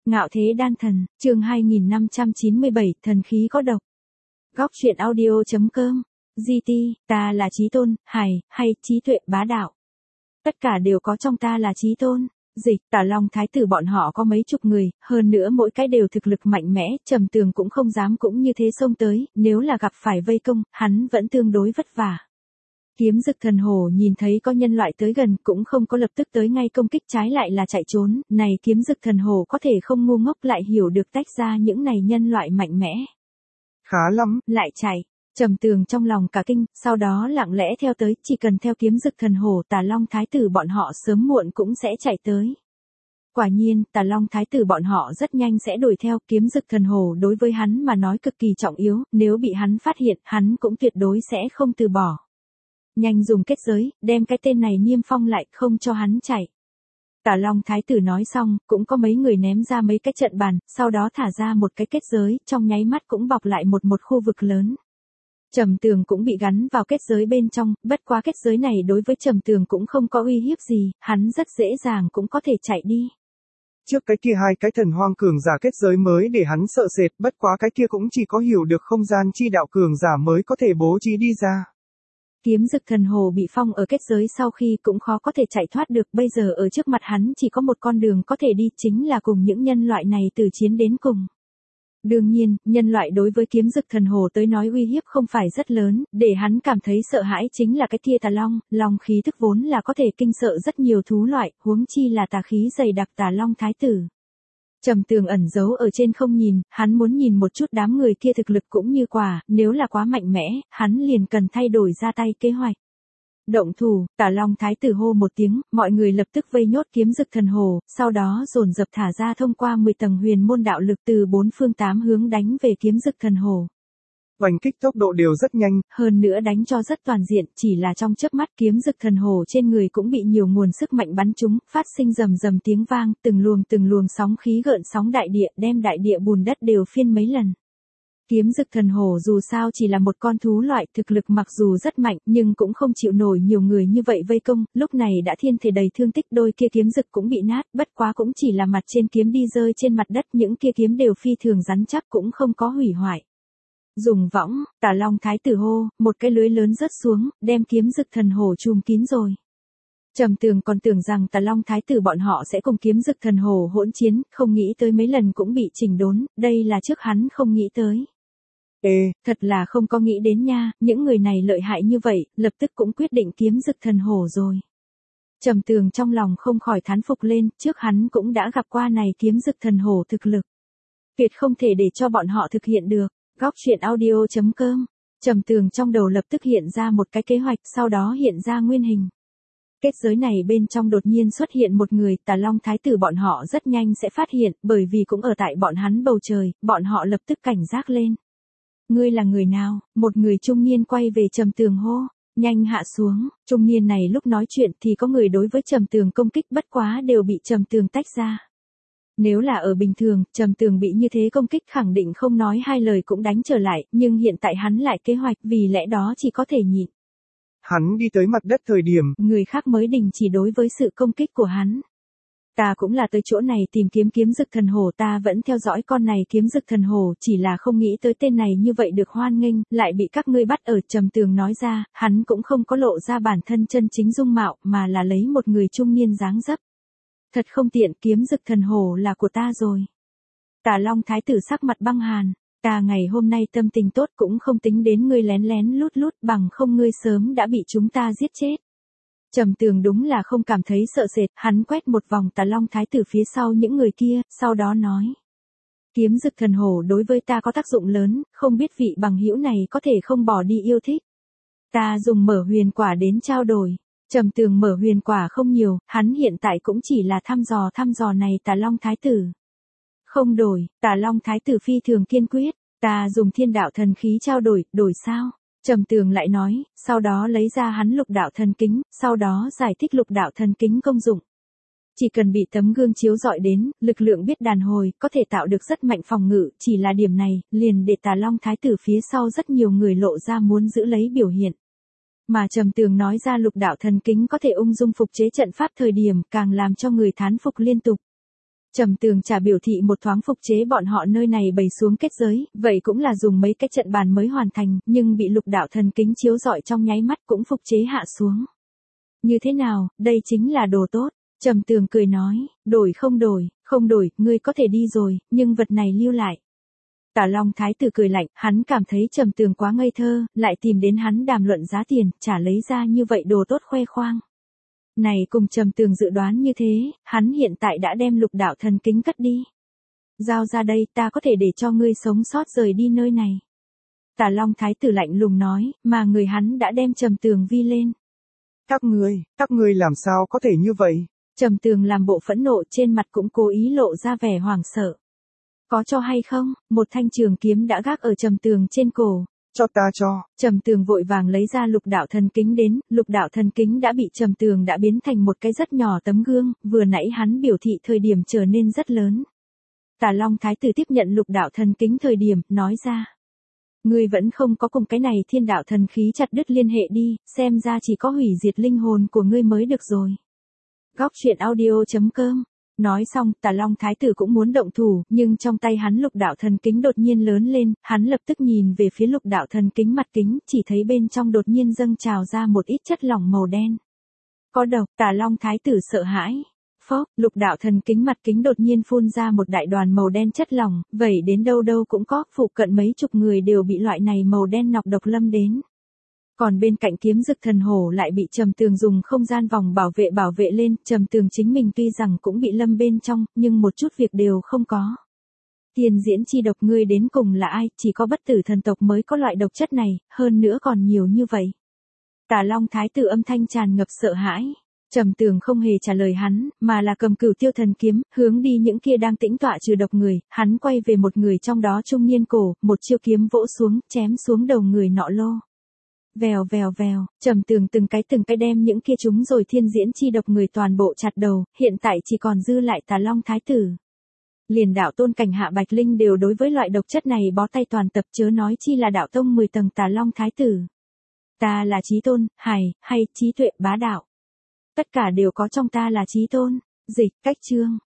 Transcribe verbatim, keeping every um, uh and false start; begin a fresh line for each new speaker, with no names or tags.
Ngạo thế đan thần, chương hai nghìn năm trăm chín mươi bảy, thần khí có độc. Góc truyện audio.com, giê tê, ta là Chí Tôn, Hải, hay trí tuệ bá đạo. Tất cả đều có trong ta là Chí Tôn. Dịch, Tả Long Thái tử bọn họ có mấy chục người, hơn nữa mỗi cái đều thực lực mạnh mẽ, Trầm Tường cũng không dám cũng như thế xông tới, nếu là gặp phải vây công, hắn vẫn tương đối vất vả. Kiếm Dực Thần Hổ nhìn thấy có nhân loại tới gần, cũng không có lập tức tới ngay công kích, trái lại là chạy trốn, này Kiếm Dực Thần Hổ có thể không ngu ngốc, lại hiểu được tách ra những này nhân loại mạnh mẽ.
Khá lắm,
lại chạy. Trầm Tường trong lòng cả kinh, sau đó lặng lẽ theo tới, chỉ cần theo Kiếm Dực Thần Hổ, Tả Long Thái tử bọn họ sớm muộn cũng sẽ chạy tới. Quả nhiên, Tả Long Thái tử bọn họ rất nhanh sẽ đuổi theo. Kiếm Dực Thần Hổ đối với hắn mà nói cực kỳ trọng yếu, nếu bị hắn phát hiện, hắn cũng tuyệt đối sẽ không từ bỏ. Nhanh dùng kết giới, đem cái tên này niêm phong lại, không cho hắn chạy. Tả Long Thái tử nói xong, cũng có mấy người ném ra mấy cái trận bàn, sau đó thả ra một cái kết giới, trong nháy mắt cũng bọc lại một một khu vực lớn. Trầm Tường cũng bị gắn vào kết giới bên trong, bất quá kết giới này đối với Trầm Tường cũng không có uy hiếp gì, hắn rất dễ dàng cũng có thể chạy đi.
Trước cái kia hai cái thần hoang cường giả kết giới mới để hắn sợ sệt, bất quá cái kia cũng chỉ có hiểu được không gian chi đạo cường giả mới có thể bố trí đi ra.
Kiếm Dực Thần Hổ bị phong ở kết giới sau khi cũng khó có thể chạy thoát được, bây giờ ở trước mặt hắn chỉ có một con đường có thể đi, chính là cùng những nhân loại này từ chiến đến cùng. Đương nhiên, nhân loại đối với Kiếm Dực Thần Hổ tới nói uy hiếp không phải rất lớn, để hắn cảm thấy sợ hãi chính là cái kia tà long, long khí thức vốn là có thể kinh sợ rất nhiều thú loại, huống chi là tà khí dày đặc Tả Long Thái tử. Trầm Tường ẩn giấu ở trên không nhìn, hắn muốn nhìn một chút đám người kia thực lực cũng như quả, nếu là quá mạnh mẽ, hắn liền cần thay đổi ra tay kế hoạch. Động thủ, Tả Long Thái tử hô một tiếng, mọi người lập tức vây nhốt Kiếm Dực Thần Hổ, sau đó dồn dập thả ra thông qua mười tầng huyền môn đạo lực từ bốn phương tám hướng đánh về Kiếm Dực Thần Hổ.
Oanh kích tốc độ đều rất nhanh,
hơn nữa đánh cho rất toàn diện, chỉ là trong chớp mắt Kiếm Dực Thần Hổ trên người cũng bị nhiều nguồn sức mạnh bắn trúng, phát sinh rầm rầm tiếng vang, từng luồng từng luồng sóng khí gợn sóng đại địa, đem đại địa bùn đất đều phiên mấy lần. Kiếm Dực Thần Hổ dù sao chỉ là một con thú loại, thực lực mặc dù rất mạnh, nhưng cũng không chịu nổi nhiều người như vậy vây công, lúc này đã thiên thể đầy thương tích, đôi kia kiếm dực cũng bị nát, bất quá cũng chỉ là mặt trên kiếm đi rơi trên mặt đất, những kia kiếm đều phi thường rắn chắc cũng không có hủy hoại. Dùng võng, Tả Long Thái tử hô, một cái lưới lớn rớt xuống, đem Kiếm Dực Thần Hổ trùm kín rồi. Trầm Tường còn tưởng rằng Tả Long Thái tử bọn họ sẽ cùng Kiếm Dực Thần Hổ hỗn chiến, không nghĩ tới mấy lần cũng bị chỉnh đốn, đây là trước hắn không nghĩ tới.
Ê,
thật là không có nghĩ đến nha, những người này lợi hại như vậy, lập tức cũng quyết định Kiếm Dực Thần Hổ rồi. Trầm Tường trong lòng không khỏi thán phục lên, trước hắn cũng đã gặp qua này Kiếm Dực Thần Hổ thực lực. Tuyệt không thể để cho bọn họ thực hiện được. Góc truyện audio.com, Trầm Tường trong đầu lập tức hiện ra một cái kế hoạch, sau đó hiện ra nguyên hình. Kết giới này bên trong đột nhiên xuất hiện một người, Tả Long Thái tử bọn họ rất nhanh sẽ phát hiện, bởi vì cũng ở tại bọn hắn bầu trời, bọn họ lập tức cảnh giác lên. Ngươi là người nào? Một người trung niên quay về Trầm Tường hô, nhanh hạ xuống. Trung niên này lúc nói chuyện thì có người đối với Trầm Tường công kích, bất quá đều bị Trầm Tường tách ra. Nếu là ở bình thường, Trầm Tường bị như thế công kích khẳng định không nói hai lời cũng đánh trở lại, nhưng hiện tại hắn lại kế hoạch, vì lẽ đó chỉ có thể nhịn.
Hắn đi tới mặt đất thời điểm,
người khác mới đình chỉ đối với sự công kích của hắn. Ta cũng là tới chỗ này tìm kiếm Kiếm Dực Thần Hổ, ta vẫn theo dõi con này Kiếm Dực Thần Hổ, chỉ là không nghĩ tới tên này như vậy được hoan nghênh, lại bị các ngươi bắt ở. Trầm Tường nói ra, hắn cũng không có lộ ra bản thân chân chính dung mạo, mà là lấy một người trung niên dáng dấp. Thật không tiện, Kiếm Dực Thần Hổ là của ta rồi. Tả Long Thái tử sắc mặt băng hàn, ta ngày hôm nay tâm tình tốt cũng không tính đến ngươi lén lén lút lút, bằng không ngươi sớm đã bị chúng ta giết chết. Trầm Tường đúng là không cảm thấy sợ sệt, hắn quét một vòng Tả Long Thái tử phía sau những người kia, sau đó nói. Kiếm Dực Thần Hổ đối với ta có tác dụng lớn, không biết vị bằng hữu này có thể không bỏ đi yêu thích. Ta dùng mở huyền quả đến trao đổi. Trầm Tường mở huyền quả không nhiều, hắn hiện tại cũng chỉ là thăm dò thăm dò này Tả Long Thái tử. Không đổi, Tả Long Thái tử phi thường kiên quyết, ta dùng thiên đạo thần khí trao đổi, đổi sao? Trầm Tường lại nói, sau đó lấy ra hắn lục đạo thần kính, sau đó giải thích lục đạo thần kính công dụng. Chỉ cần bị tấm gương chiếu dọi đến, lực lượng biết đàn hồi, có thể tạo được rất mạnh phòng ngự, chỉ là điểm này, liền để Tả Long Thái tử phía sau rất nhiều người lộ ra muốn giữ lấy biểu hiện. Mà Trầm Tường nói ra lục đạo thần kính có thể ung dung phục chế trận pháp thời điểm, càng làm cho người thán phục liên tục. Trầm Tường trả biểu thị một thoáng phục chế bọn họ nơi này bày xuống kết giới, vậy cũng là dùng mấy cái trận bàn mới hoàn thành, nhưng bị lục đạo thần kính chiếu rọi trong nháy mắt cũng phục chế hạ xuống. Như thế nào, đây chính là đồ tốt. Trầm Tường cười nói, đổi không đổi, không đổi, ngươi có thể đi rồi, nhưng vật này lưu lại. Tả Long Thái tử cười lạnh, hắn cảm thấy Trầm Tường quá ngây thơ, lại tìm đến hắn đàm luận giá tiền, chả lấy ra như vậy đồ tốt khoe khoang. Này cùng Trầm Tường dự đoán như thế, hắn hiện tại đã đem lục đạo thần kính cất đi. Giao ra đây, ta có thể để cho ngươi sống sót rời đi nơi này. Tả Long Thái tử lạnh lùng nói, mà người hắn đã đem Trầm Tường vi lên.
Các ngươi, các ngươi làm sao có thể như vậy?
Trầm Tường làm bộ phẫn nộ, trên mặt cũng cố ý lộ ra vẻ hoảng sợ. Có cho hay không? Một thanh trường kiếm đã gác ở Trầm Tường trên cổ.
Cho ta cho.
Trầm Tường vội vàng lấy ra lục đạo thần kính đến, lục đạo thần kính đã bị Trầm Tường đã biến thành một cái rất nhỏ tấm gương, vừa nãy hắn biểu thị thời điểm trở nên rất lớn. Tả Long Thái tử tiếp nhận lục đạo thần kính thời điểm, nói ra. Ngươi vẫn không có cùng cái này thiên đạo thần khí chặt đứt liên hệ đi, xem ra chỉ có hủy diệt linh hồn của ngươi mới được rồi. Góc truyện audio chấm com. Nói xong, Tả Long Thái tử cũng muốn động thủ, nhưng trong tay hắn lục đạo thần kính đột nhiên lớn lên, hắn lập tức nhìn về phía lục đạo thần kính mặt kính, chỉ thấy bên trong đột nhiên dâng trào ra một ít chất lỏng màu đen. Có độc, Tả Long Thái tử sợ hãi. Phốc, lục đạo thần kính mặt kính đột nhiên phun ra một đại đoàn màu đen chất lỏng, vậy đến đâu đâu cũng có, phụ cận mấy chục người đều bị loại này màu đen nọc độc lâm đến. Còn bên cạnh kiếm dực thần hổ lại bị Trầm Tường dùng không gian vòng bảo vệ bảo vệ lên, Trầm Tường chính mình tuy rằng cũng bị lâm bên trong, nhưng một chút việc đều không có. Tiên diễn chi độc ngươi đến cùng là ai, chỉ có bất tử thần tộc mới có loại độc chất này, hơn nữa còn nhiều như vậy. Tả Long Thái tử âm thanh tràn ngập sợ hãi. Trầm Tường không hề trả lời hắn, mà là cầm Cửu Tiêu thần kiếm, hướng đi những kia đang tĩnh tọa trừ độc người, hắn quay về một người trong đó trung niên cổ, một chiêu kiếm vỗ xuống, chém xuống đầu người nọ lô. Vèo vèo vèo, Trầm Tường từng cái từng cái đem những kia chúng rồi thiên diễn chi độc người toàn bộ chặt đầu, hiện tại chỉ còn dư lại Tả Long Thái tử. Liền đạo tôn cảnh Hạ Bạch Linh đều đối với loại độc chất này bó tay toàn tập, chớ nói chi là đạo tông mười tầng Tả Long Thái tử. Ta là chí tôn, hài, hay trí tuệ bá đạo. Tất cả đều có trong ta là chí tôn. Dịch, cách chương.